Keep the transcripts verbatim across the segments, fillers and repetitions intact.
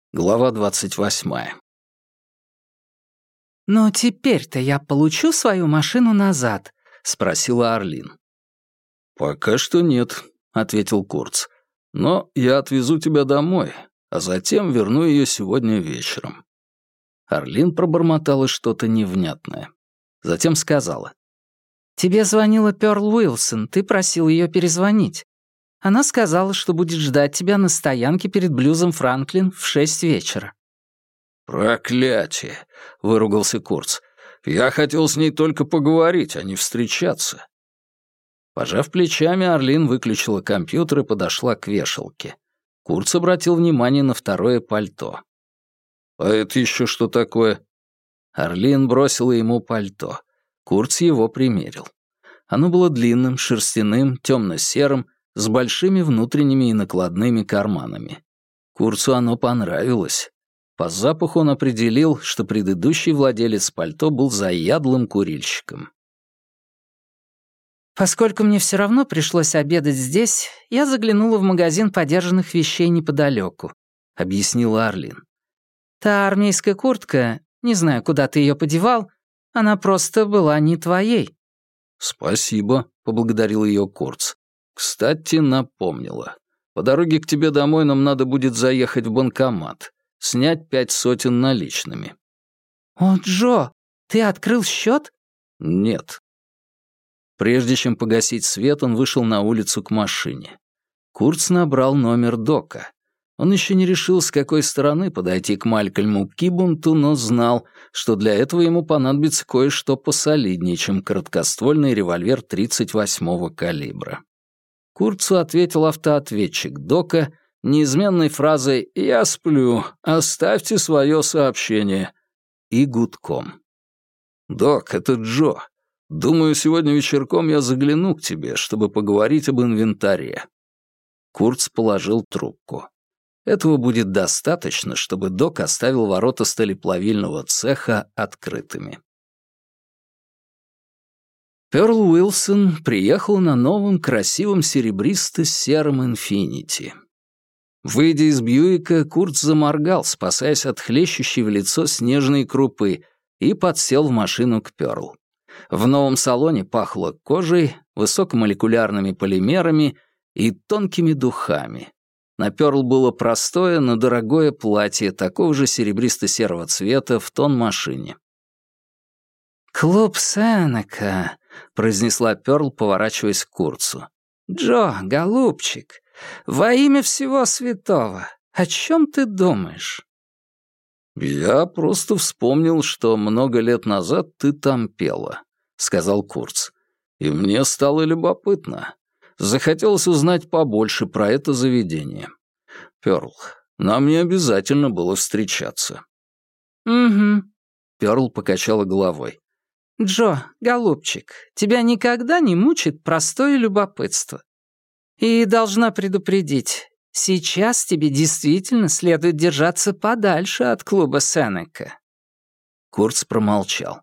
Глава двадцать восьмая. «Но теперь-то я получу свою машину назад?» — спросила Арлин. «Пока что нет», — ответил Курц. «Но я отвезу тебя домой, а затем верну ее сегодня вечером». Арлин пробормотала что-то невнятное. Затем сказала. «Тебе звонила Пёрл Уилсон, ты просил ее перезвонить. Она сказала, что будет ждать тебя на стоянке перед блюзом Франклин в шесть вечера». «Проклятие!» — выругался Курц. «Я хотел с ней только поговорить, а не встречаться». Пожав плечами, Арлин выключила компьютер и подошла к вешалке. Курц обратил внимание на второе пальто. «А это еще что такое?» Арлин бросила ему пальто. Курц его примерил. Оно было длинным, шерстяным, темно-серым, с большими внутренними и накладными карманами. Курцу оно понравилось. По запаху он определил, что предыдущий владелец пальто был заядлым курильщиком. «Поскольку мне все равно пришлось обедать здесь, я заглянула в магазин подержанных вещей неподалеку», — объяснила Арлин. «Та армейская куртка, не знаю, куда ты ее подевал, она просто была не твоей». «Спасибо», — поблагодарил ее Курц. «Кстати, напомнила. По дороге к тебе домой нам надо будет заехать в банкомат, снять пять сотен наличными». «О, Джо, ты открыл счет?» «Нет». Прежде чем погасить свет, он вышел на улицу к машине. Курц набрал номер Дока. Он еще не решил, с какой стороны подойти к Малькольму Кибунту, но знал, что для этого ему понадобится кое-что посолиднее, чем короткоствольный револьвер тридцать восьмого калибра. Курцу ответил автоответчик Дока неизменной фразой «Я сплю, оставьте свое сообщение» и гудком. «Док, это Джо. Думаю, сегодня вечерком я загляну к тебе, чтобы поговорить об инвентаре». Курц положил трубку. Этого будет достаточно, чтобы Док оставил ворота сталеплавильного цеха открытыми. Пёрл Уилсон приехал на новом красивом серебристо-сером «Инфинити». Выйдя из Бьюика, Курц заморгал, спасаясь от хлещущей в лицо снежной крупы, и подсел в машину к Пёрл. В новом салоне пахло кожей, высокомолекулярными полимерами и тонкими духами. На Пёрл было простое, но дорогое платье такого же серебристо-серого цвета в тон машине. «Клуб Сенека», — произнесла Пёрл, поворачиваясь к Курцу. «Джо, голубчик, во имя всего святого, о чем ты думаешь?» «Я просто вспомнил, что много лет назад ты там пела», — сказал Курц. «И мне стало любопытно. Захотелось узнать побольше про это заведение. Пёрл, нам не обязательно было встречаться». «Угу», — Пёрл покачала головой. «Джо, голубчик, тебя никогда не мучит простое любопытство. И должна предупредить, сейчас тебе действительно следует держаться подальше от клуба Сенека». Курц промолчал.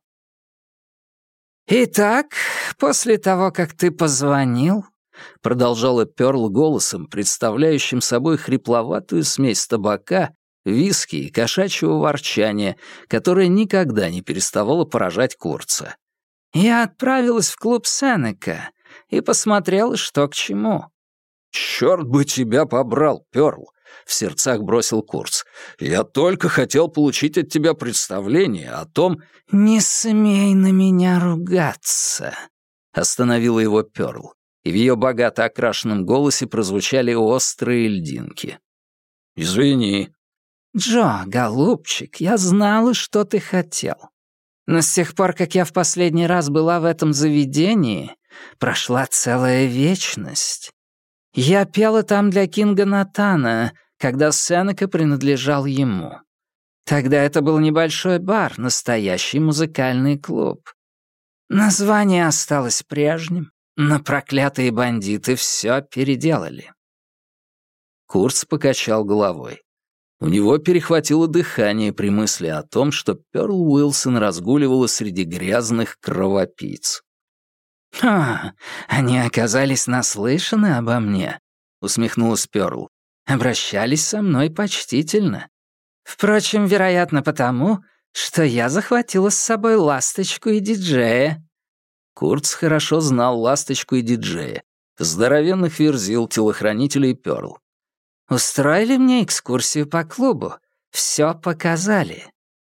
«Итак, после того, как ты позвонил», — продолжала Пёрл голосом, представляющим собой хрипловатую смесь табака, виски и кошачьего ворчания, которое никогда не переставало поражать Курца. «Я отправилась в клуб Сенека и посмотрела, что к чему». «Чёрт бы тебя побрал, Пёрл!» — в сердцах бросил Курц. «Я только хотел получить от тебя представление о том...» «Не смей на меня ругаться», — остановила его Пёрл, и в её богато окрашенном голосе прозвучали острые льдинки. «Извини». «Джо, голубчик, я знала, что ты хотел. Но с тех пор, как я в последний раз была в этом заведении, прошла целая вечность. Я пела там для Кинга Натана, когда Сенека принадлежал ему. Тогда это был небольшой бар, настоящий музыкальный клуб. Название осталось прежним, но проклятые бандиты все переделали». Курц покачал головой. У него перехватило дыхание при мысли о том, что Пёрл Уилсон разгуливала среди грязных кровопийц. «Ха, они оказались наслышаны обо мне», — усмехнулась Пёрл. «Обращались со мной почтительно. Впрочем, вероятно, потому, что я захватила с собой ласточку и диджея». Куртс хорошо знал ласточку и диджея, здоровенных верзил, телохранителей Пёрл. «Устроили мне экскурсию по клубу. Все показали».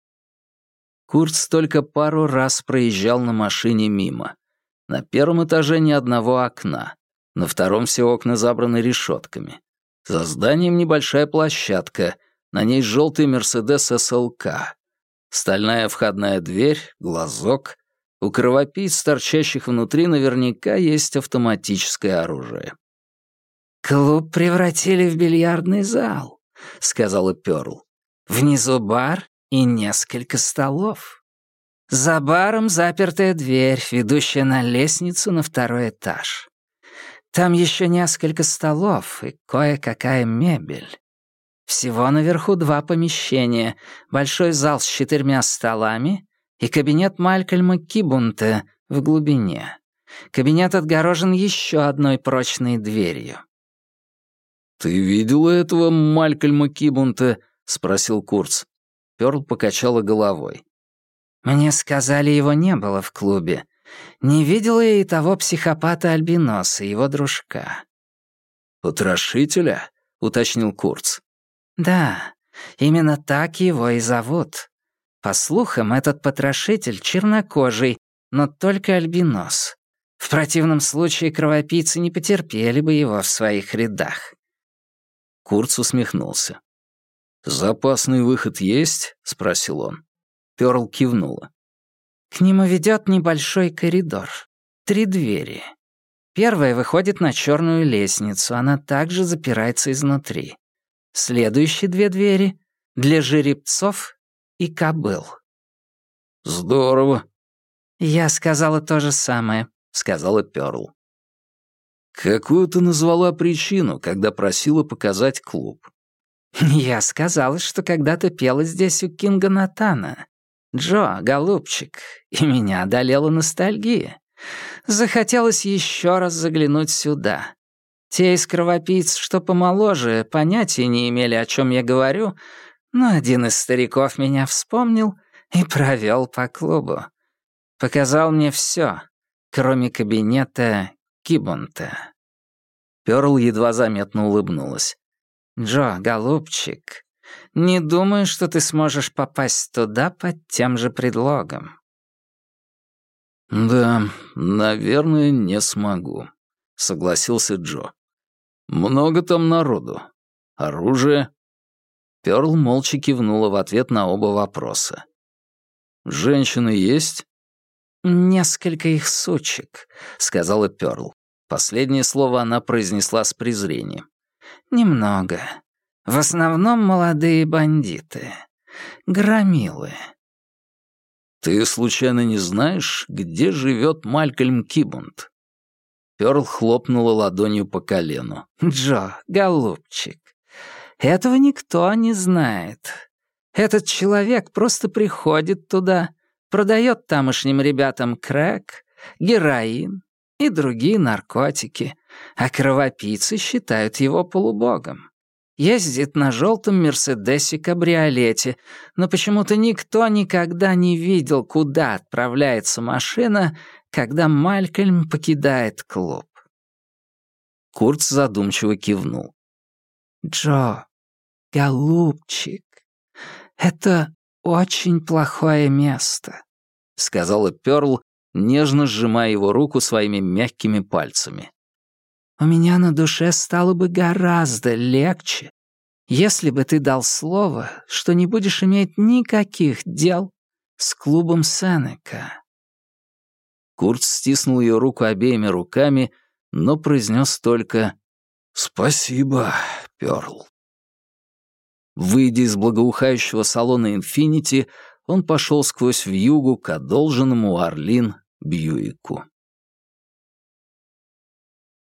Куртс только пару раз проезжал на машине мимо. На первом этаже ни одного окна. На втором все окна забраны решетками. За зданием небольшая площадка. На ней желтый «Мерседес эс эл ка». Стальная входная дверь, глазок. У кровопийц, торчащих внутри, наверняка есть автоматическое оружие. «Клуб превратили в бильярдный зал», — сказала Пёрл. «Внизу бар и несколько столов. За баром запертая дверь, ведущая на лестницу на второй этаж. Там еще несколько столов и кое-какая мебель. Всего наверху два помещения, большой зал с четырьмя столами и кабинет Малькольма Кибунта в глубине. Кабинет отгорожен еще одной прочной дверью». «Ты видела этого Малькольма Кибунта?» — спросил Куртс. Пёрл покачала головой. «Мне сказали, его не было в клубе. Не видела я и того психопата-альбиноса, его дружка». «Потрошителя?» — уточнил Куртс. «Да, именно так его и зовут. По слухам, этот потрошитель чернокожий, но только альбинос. В противном случае кровопийцы не потерпели бы его в своих рядах». Куртс усмехнулся. «Запасный выход есть?» — спросил он. Пёрл кивнула. «К нему ведет небольшой коридор. Три двери. Первая выходит на черную лестницу, она также запирается изнутри. Следующие две двери — для жеребцов и кобыл». «Здорово». «Я сказала то же самое», — сказала Пёрл. «Какую ты назвала причину, когда просила показать клуб?» «Я сказала, что когда-то пела здесь у Кинга Натана. Джо, голубчик, и меня одолела ностальгия. Захотелось еще раз заглянуть сюда. Те из кровопийц, что помоложе, понятия не имели, о чем я говорю, но один из стариков меня вспомнил и провел по клубу. Показал мне все, кроме кабинета Кибунта». Пёрл едва заметно улыбнулась. «Джо, голубчик, не думаю, что ты сможешь попасть туда под тем же предлогом». «Да, наверное, не смогу», — согласился Джо. «Много там народу. Оружие?» Пёрл молча кивнула в ответ на оба вопроса. «Женщины есть?» «Несколько их сучек», — сказала Пёрл. Последнее слово она произнесла с презрением. «Немного. В основном молодые бандиты. Громилы». «Ты случайно не знаешь, где живет Малькольм Кибунт?» Пёрл хлопнула ладонью по колену. «Джо, голубчик, этого никто не знает. Этот человек просто приходит туда, продает тамошним ребятам крэк, героин и другие наркотики, а кровопийцы считают его полубогом. Ездит на желтом Мерседесе-кабриолете, но почему-то никто никогда не видел, куда отправляется машина, когда Малькольм покидает клуб». Куртс задумчиво кивнул. «Джо, голубчик, это очень плохое место», — сказала Пёрл, нежно сжимая его руку своими мягкими пальцами. «У меня на душе стало бы гораздо легче, если бы ты дал слово, что не будешь иметь никаких дел с клубом Сенека». Куртс стиснул ее руку обеими руками, но произнес только «Спасибо, Пёрл». Выйдя из благоухающего салона «Инфинити», он пошел сквозь вьюгу к одолженному Орлин Бьюику.